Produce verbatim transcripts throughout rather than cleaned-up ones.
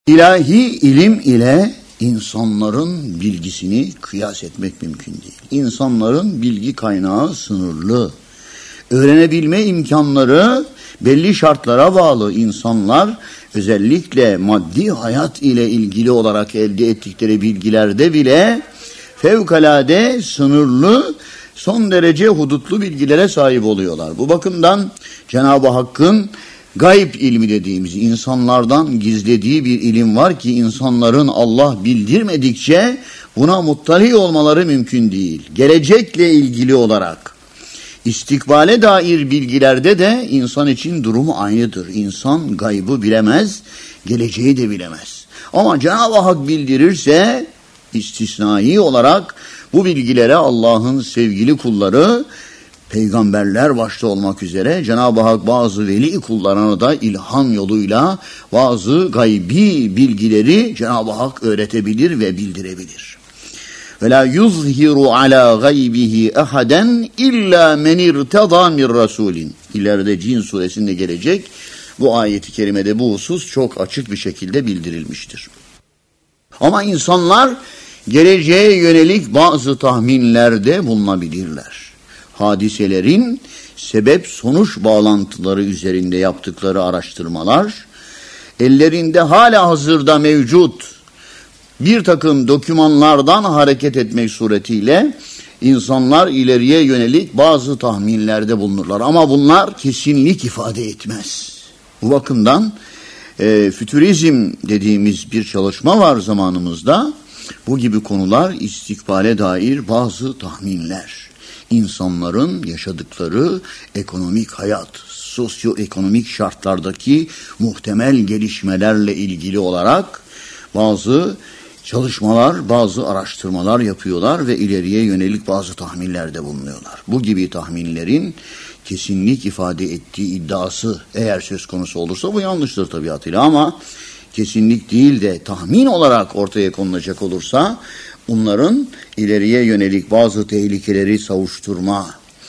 İlahi ilim ile insanların bilgisini kıyas etmek mümkün değil. İnsanların bilgi kaynağı sınırlı. Öğrenebilme imkanları belli şartlara bağlı. İnsanlar özellikle maddi hayat ile ilgili olarak elde ettikleri bilgilerde bile fevkalade sınırlı, son derece hudutlu bilgilere sahip oluyorlar. Bu bakımdan Cenab-ı Hakk'ın gayb ilmi dediğimiz, insanlardan gizlediği bir ilim var ki insanların Allah bildirmedikçe buna muttali olmaları mümkün değil. Gelecekle ilgili olarak istikbale dair bilgilerde de insan için durumu aynıdır. İnsan gaybı bilemez, geleceği de bilemez. Ama Cenab-ı Hak bildirirse istisnai olarak bu bilgilere Allah'ın sevgili kulları, peygamberler başta olmak üzere Cenab-ı Hak bazı veli kullarına da ilham yoluyla bazı gaybi bilgileri Cenab-ı Hak öğretebilir ve bildirebilir. Ve la yuzhiru ala gaybihi ahaden illa men irtada min rasulin. İleride Cin suresinde gelecek bu ayeti kerimede bu husus çok açık bir şekilde bildirilmiştir. Ama insanlar geleceğe yönelik bazı tahminlerde bulunabilirler. Hadiselerin sebep sonuç bağlantıları üzerinde yaptıkları araştırmalar, ellerinde hala hazırda mevcut bir takım dokümanlardan hareket etmek suretiyle insanlar ileriye yönelik bazı tahminlerde bulunurlar. Ama bunlar kesinlik ifade etmez. Bu bakımdan e, fütürizm dediğimiz bir çalışma var zamanımızda. Bu gibi konular istikbale dair bazı tahminler. İnsanların yaşadıkları ekonomik hayat, sosyoekonomik şartlardaki muhtemel gelişmelerle ilgili olarak bazı çalışmalar, bazı araştırmalar yapıyorlar ve ileriye yönelik bazı tahminlerde bulunuyorlar. Bu gibi tahminlerin kesinlik ifade ettiği iddiası eğer söz konusu olursa bu yanlıştır tabiatıyla, ama kesinlik değil de tahmin olarak ortaya konulacak olursa bunların ileriye yönelik bazı tehlikeleri savuşturma,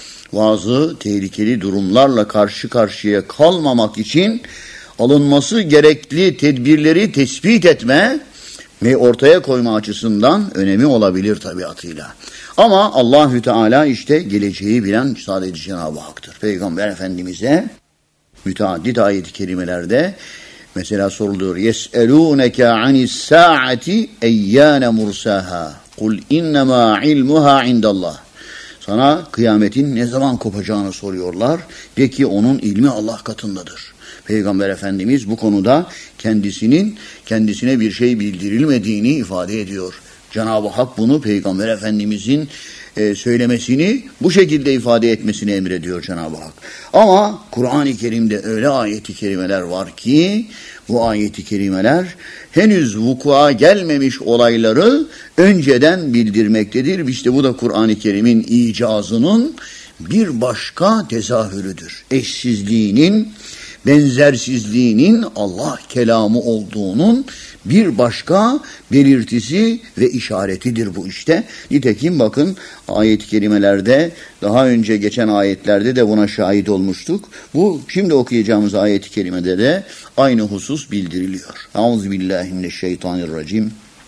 bazı tehlikeli durumlarla karşı karşıya kalmamak için alınması gerekli tedbirleri tespit etme ve ortaya koyma açısından önemi olabilir tabiatıyla. Ama Allahü Teala işte geleceği bilen sadece Cenab-ı Hak'tır. Peygamber Efendimiz'e müteaddit ayet-i kerimelerde mesela soruluyor. Yes'elûneke anis-sâ'ati eyyâne mursâhâ. Kul innemâ ilmuhâ indallah. Sana kıyametin ne zaman kopacağını soruyorlar. De ki onun ilmi Allah katındadır. Peygamber Efendimiz bu konuda kendisinin kendisine bir şey bildirilmediğini ifade ediyor. Cenab-ı Hak bunu Peygamber Efendimizin e, söylemesini, bu şekilde ifade etmesini emrediyor Cenab-ı Hak. Ama Kur'an-ı Kerim'de öyle ayet-i kerimeler var ki bu ayet-i kerimeler henüz vuku'a gelmemiş olayları önceden bildirmektedir. İşte bu da Kur'an-ı Kerim'in icazının bir başka tezahürüdür. Eşsizliğinin, benzersizliğinin Allah kelamı olduğunun bir başka belirtisi ve işaretidir bu işte. Nitekim bakın ayet-i kerimelerde, daha önce geçen ayetlerde de buna şahit olmuştuk. Bu şimdi okuyacağımız ayet-i kerimede de aynı husus bildiriliyor. Euzubillahimineşşeytanirracim.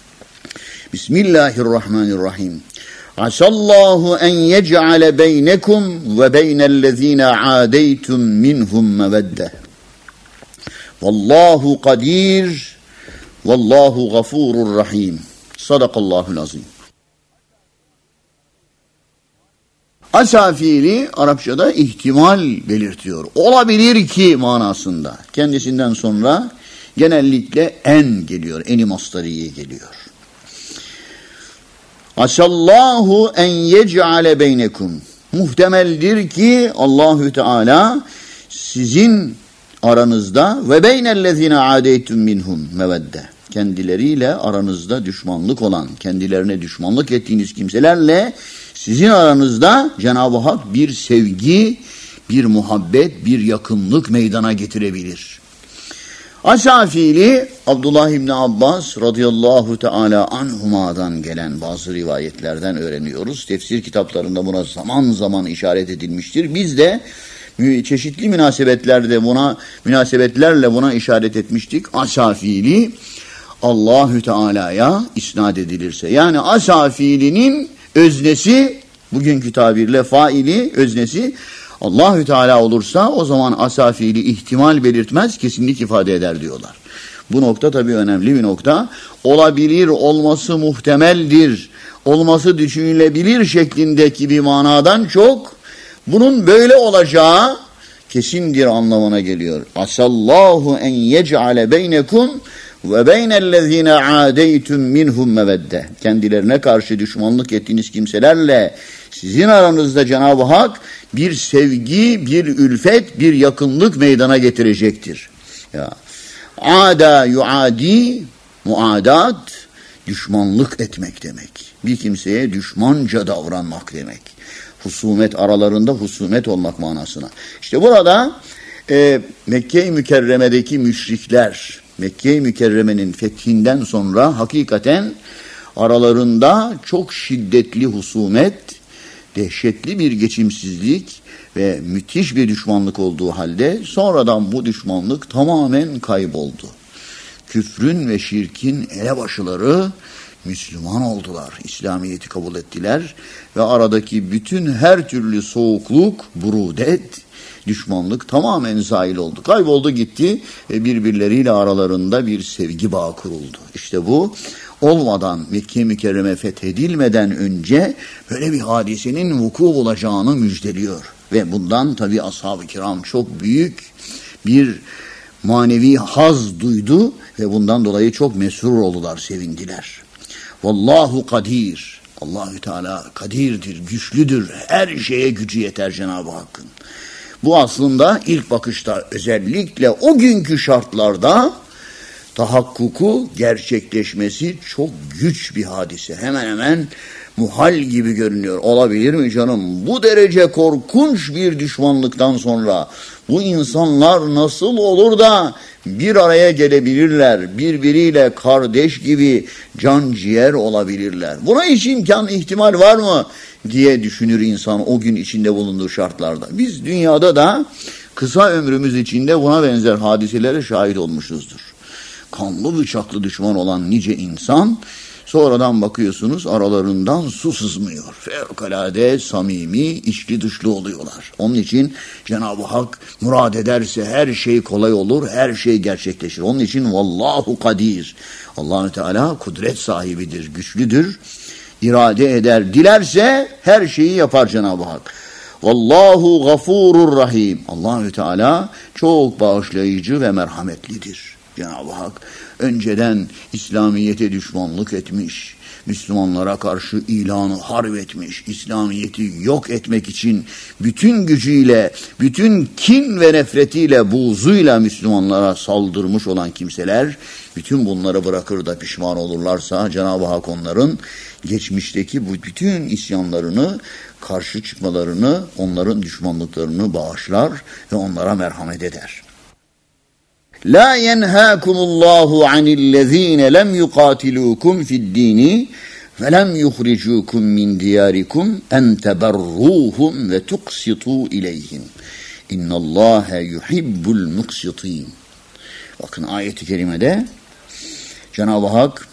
Bismillahirrahmanirrahim. Asallahu en yec'ale beynekum ve beynellezine adeytum minhum mevedde. Vallahu kadir. Vallahu gafurur rahim. Sadakallahul azim. Asa fiili Arapçada ihtimal belirtiyor. Olabilir ki manasında. Kendisinden sonra genellikle en geliyor. Eni masdariye geliyor. Asallahu en yec'ale beynekum. Muhtemeldir ki Allahü Teala sizin aranızda ve beynellezine adeytum minhum mevedde. Kendileriyle aranızda düşmanlık olan, kendilerine düşmanlık ettiğiniz kimselerle sizin aranızda Cenab-ı Hak bir sevgi, bir muhabbet, bir yakınlık meydana getirebilir. Asa fiili Abdullah İbni Abbas radıyallahu teala anhuma'dan gelen bazı rivayetlerden öğreniyoruz. Tefsir kitaplarında buna zaman zaman işaret edilmiştir. Biz de çeşitli münasebetlerde buna, münasebetlerle buna işaret etmiştik. Asa fiili Allahü Teala'ya isnat edilirse. Yani asa fiilinin öznesi, bugünkü tabirle faili, öznesi Allahü Teala olursa o zaman asa fiili ihtimal belirtmez, kesinlik ifade eder diyorlar. Bu nokta tabii önemli bir nokta. Olabilir, olması muhtemeldir, olması düşünülebilir şeklindeki bir manadan çok bunun böyle olacağı kesindir anlamına geliyor. Asallahu en yec'ale beynekum ve beynellezine adeytum minhum mevedde. Kendilerine karşı düşmanlık ettiğiniz kimselerle sizin aranızda Cenab-ı Hak bir sevgi, bir ülfet, bir yakınlık meydana getirecektir. Ya. Ada yuadi, muadat, düşmanlık etmek demek. Bir kimseye düşmanca davranmak demek. Husumet, aralarında husumet olmak manasına. İşte burada e, Mekke-i Mükerreme'deki müşrikler, Mekke-i Mükerreme'nin fethinden sonra hakikaten aralarında çok şiddetli husumet, dehşetli bir geçimsizlik ve müthiş bir düşmanlık olduğu halde sonradan bu düşmanlık tamamen kayboldu. Küfrün ve şirkin elebaşıları Müslüman oldular, İslamiyet'i kabul ettiler ve aradaki bütün her türlü soğukluk, burudet, düşmanlık tamamen zail oldu. Kayboldu gitti ve birbirleriyle aralarında bir sevgi bağı kuruldu. İşte bu olmadan, Mekke-i Mükerreme fethedilmeden önce böyle bir hadisenin vuku olacağını müjdeliyor. Ve bundan tabii ashab-ı kiram çok büyük bir manevi haz duydu ve bundan dolayı çok mesrur oldular, sevindiler. Vallahu kadir. Allahü Teala kadirdir, güçlüdür. Her şeye gücü yeter Cenab-ı Hakk'ın. Bu aslında ilk bakışta özellikle o günkü şartlarda tahakkuku, gerçekleşmesi çok güç bir hadise. Hemen hemen muhal gibi görünüyor. Olabilir mi canım? Bu derece korkunç bir düşmanlıktan sonra bu insanlar nasıl olur da bir araya gelebilirler, birbiriyle kardeş gibi can ciğer olabilirler? Buna hiç imkan, ihtimal var mı diye düşünür insan o gün içinde bulunduğu şartlarda. Biz dünyada da kısa ömrümüz içinde buna benzer hadiselere şahit olmuşuzdur. Kanlı bıçaklı düşman olan nice insan sonradan bakıyorsunuz aralarından su sızmıyor. Fevkalade samimi, içli dışlı oluyorlar. Onun için Cenab-ı Hak murad ederse her şey kolay olur, her şey gerçekleşir. Onun için vallahu kadir. Allah-u Teala kudret sahibidir, güçlüdür, irade eder. Dilerse her şeyi yapar Cenab-ı Hak. Vallahu gafurur rahim. Allah-u Teala çok bağışlayıcı ve merhametlidir. Cenab-ı Hak önceden İslamiyet'e düşmanlık etmiş, Müslümanlara karşı ilanı harp etmiş, İslamiyet'i yok etmek için bütün gücüyle, bütün kin ve nefretiyle, buğzuyla Müslümanlara saldırmış olan kimseler, bütün bunları bırakır da pişman olurlarsa Cenab-ı Hak onların geçmişteki bu bütün isyanlarını, karşı çıkmalarını, onların düşmanlıklarını bağışlar ve onlara merhamet eder. La yenhâkumullahu anillezîne lem yukâtilûkum fi'd-dîni ve lem yuhricûkum min diyârikum en teberrûhum ve tuqsitû ileyhim. İnnallâhe yuhibbul muqsitîn. Bakın ayet-i kerimede Cenab-ı Hak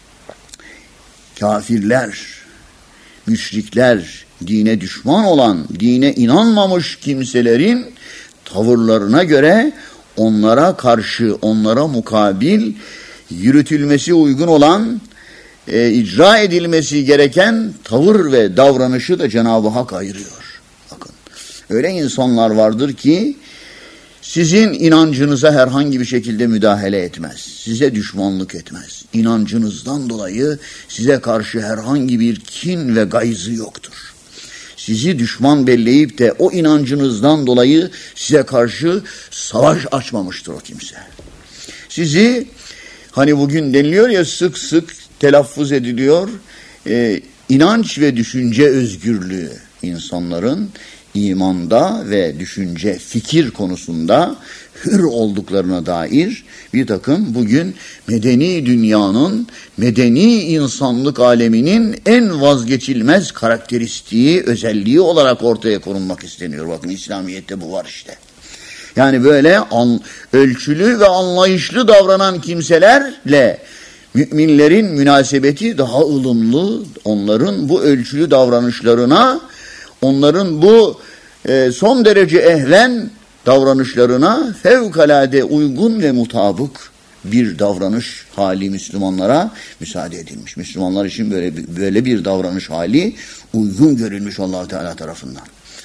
kafirler, müşrikler, dine düşman olan, dine inanmamış kimselerin tavırlarına göre onlara karşı, onlara mukabil yürütülmesi uygun olan, e, icra edilmesi gereken tavır ve davranışı da Cenab-ı Hak ayırıyor. Bakın, öyle insanlar vardır ki sizin inancınıza herhangi bir şekilde müdahale etmez. Size düşmanlık etmez. İnancınızdan dolayı size karşı herhangi bir kin ve gayzı yoktur. Sizi düşman belleyip de o inancınızdan dolayı size karşı savaş açmamıştır o kimse. Sizi, hani bugün deniliyor ya, sık sık telaffuz ediliyor, e, inanç ve düşünce özgürlüğü, insanların imanda ve düşünce, fikir konusunda hür olduklarına dair bir takım bugün medeni dünyanın, medeni insanlık aleminin en vazgeçilmez karakteristiği, özelliği olarak ortaya konulmak isteniyor. Bakın İslamiyet'te bu var işte. Yani böyle an, ölçülü ve anlayışlı davranan kimselerle müminlerin münasebeti daha ılımlı, onların bu ölçülü davranışlarına, onların bu e, son derece ehven davranışlarına fevkalade uygun ve mutabık bir davranış hali Müslümanlara müsaade edilmiş. Müslümanlar için böyle böyle bir davranış hali uygun görülmüş Allah Teala tarafından.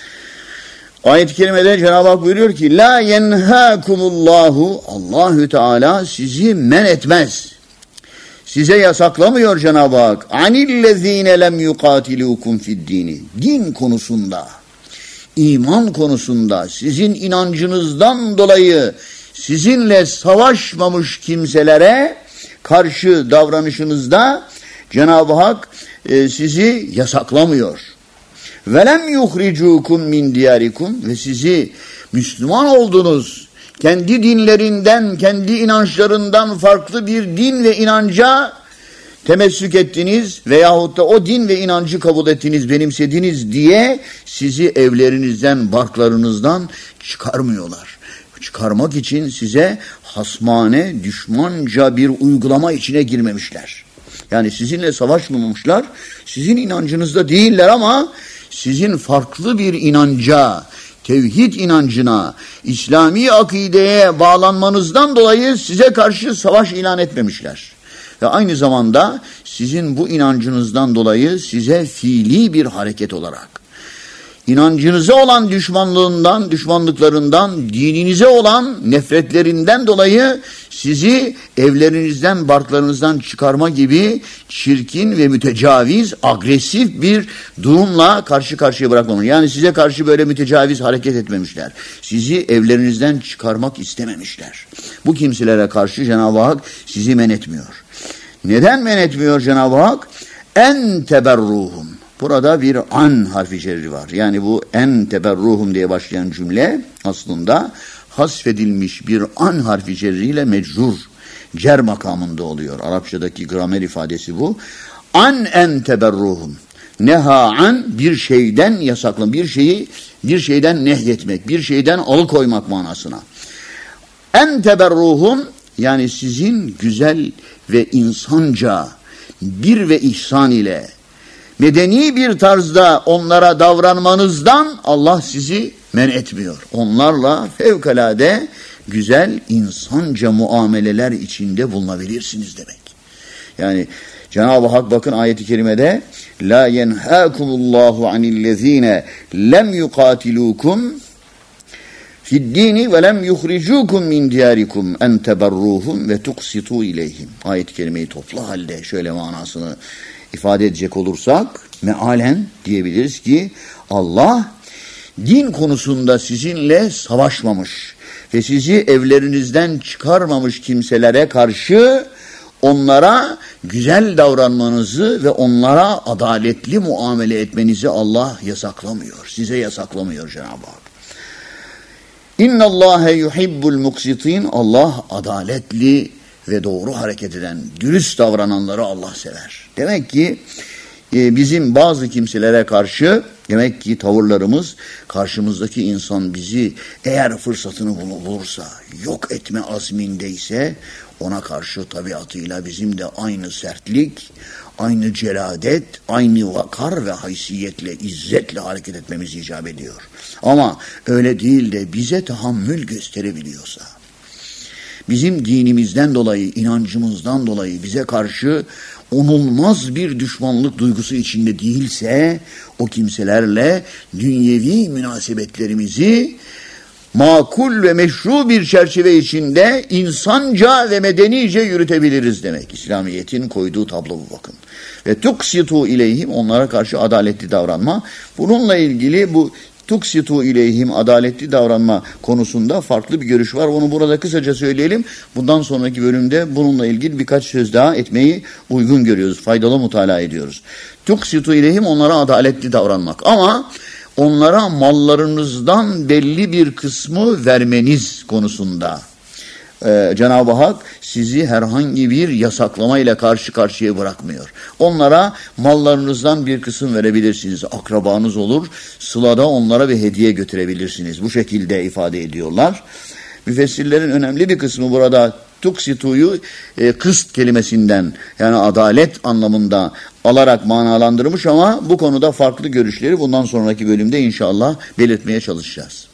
Ayet-i kerimede Cenab-ı Hak buyuruyor ki la yenhâkumullahu, Allahü Teala sizi men etmez. Size yasaklamıyor Cenab-ı Hak. Anillezîne lem yuqâtilûkum fid-dîni. Din konusunda, iman konusunda, sizin inancınızdan dolayı sizinle savaşmamış kimselere karşı davranışınızda Cenab-ı Hak e, sizi yasaklamıyor. Velem yuhricukum min diyarikum, ve sizi Müslüman oldunuz, kendi dinlerinden, kendi inançlarından farklı bir din ve inanca temessük ettiniz veyahut da o din ve inancı kabul ettiniz, benimsediniz diye sizi evlerinizden, barklarınızdan çıkarmıyorlar. Çıkarmak için size hasmane, düşmanca bir uygulama içine girmemişler. Yani sizinle savaşmamışlar, sizin inancınızda değiller ama sizin farklı bir inanca, tevhid inancına, İslami akideye bağlanmanızdan dolayı size karşı savaş ilan etmemişler. Ve aynı zamanda sizin bu inancınızdan dolayı size fiili bir hareket olarak, inancınıza olan düşmanlığından, düşmanlıklarından, dininize olan nefretlerinden dolayı sizi evlerinizden, barklarınızdan çıkarma gibi çirkin ve mütecaviz, agresif bir durumla karşı karşıya bırakmamış. Yani size karşı böyle mütecaviz hareket etmemişler. Sizi evlerinizden çıkarmak istememişler. Bu kimselere karşı Cenab-ı Hak sizi men etmiyor. Neden men etmiyor Cenab-ı Hak? En teberruhum. Burada bir an harfi cerri var. Yani bu en teberruhum diye başlayan cümle aslında hasfedilmiş bir an harfi cerriyle mecrur, cer makamında oluyor. Arapçadaki gramer ifadesi bu. An en teberruhum. Neha an, bir şeyden yasaklan, bir şeyi bir şeyden nehyetmek, bir şeyden alıkoymak manasına. En teberruhum, yani sizin güzel ve insanca bir ve ihsan ile medeni bir tarzda onlara davranmanızdan Allah sizi men etmiyor. Onlarla fevkalade güzel insanca muameleler içinde bulunabilirsiniz demek. Yani Cenab-ı Hak bakın ayet-i kerimede la yenhâkumullahu anillezîne lem yukâtilûkum fi'd-dîni ve lem yuhricûkum min diyârikum en teberrûhum ve tuqsitû ileyhim. Ayet-i kerimeyi toplu halde şöyle manasını ifade edecek olursak mealen diyebiliriz ki Allah din konusunda sizinle savaşmamış ve sizi evlerinizden çıkarmamış kimselere karşı onlara güzel davranmanızı ve onlara adaletli muamele etmenizi Allah yasaklamıyor. Size yasaklamıyor Cenab-ı Hak. İnna Allahe yuhibbul muksitin. Allah adaletli ve doğru hareket eden, dürüst davrananları Allah sever. Demek ki e, bizim bazı kimselere karşı demek ki tavırlarımız, karşımızdaki insan bizi eğer fırsatını bulursa, yok etme azmindeyse ona karşı tabiatıyla bizim de aynı sertlik, aynı celadet, aynı vakar ve haysiyetle, izzetle hareket etmemiz icap ediyor. Ama öyle değil de bize tahammül gösterebiliyorsa, bizim dinimizden dolayı, inancımızdan dolayı bize karşı onulmaz bir düşmanlık duygusu içinde değilse, o kimselerle dünyevi münasebetlerimizi makul ve meşru bir çerçeve içinde insanca ve medenice yürütebiliriz demek. İslamiyet'in koyduğu tablo bu bakın. Ve tuksitu ileyhim, onlara karşı adaletli davranma. Bununla ilgili bu tuksitu ileyhim, adaletli davranma konusunda farklı bir görüş var. Onu burada kısaca söyleyelim. Bundan sonraki bölümde bununla ilgili birkaç söz daha etmeyi uygun görüyoruz. Faydalı mutalaa ediyoruz. Tuksitu ileyhim, onlara adaletli davranmak. Ama onlara mallarınızdan belli bir kısmı vermeniz konusunda Ee, Cenab-ı Hak sizi herhangi bir yasaklamayla karşı karşıya bırakmıyor. Onlara mallarınızdan bir kısım verebilirsiniz. Akrabanız olur. Sılada onlara bir hediye götürebilirsiniz. Bu şekilde ifade ediyorlar. Müfessirlerin önemli bir kısmı burada tuksituyu e, kıst kelimesinden yani adalet anlamında alarak manalandırmış ama bu konuda farklı görüşleri bundan sonraki bölümde inşallah belirtmeye çalışacağız.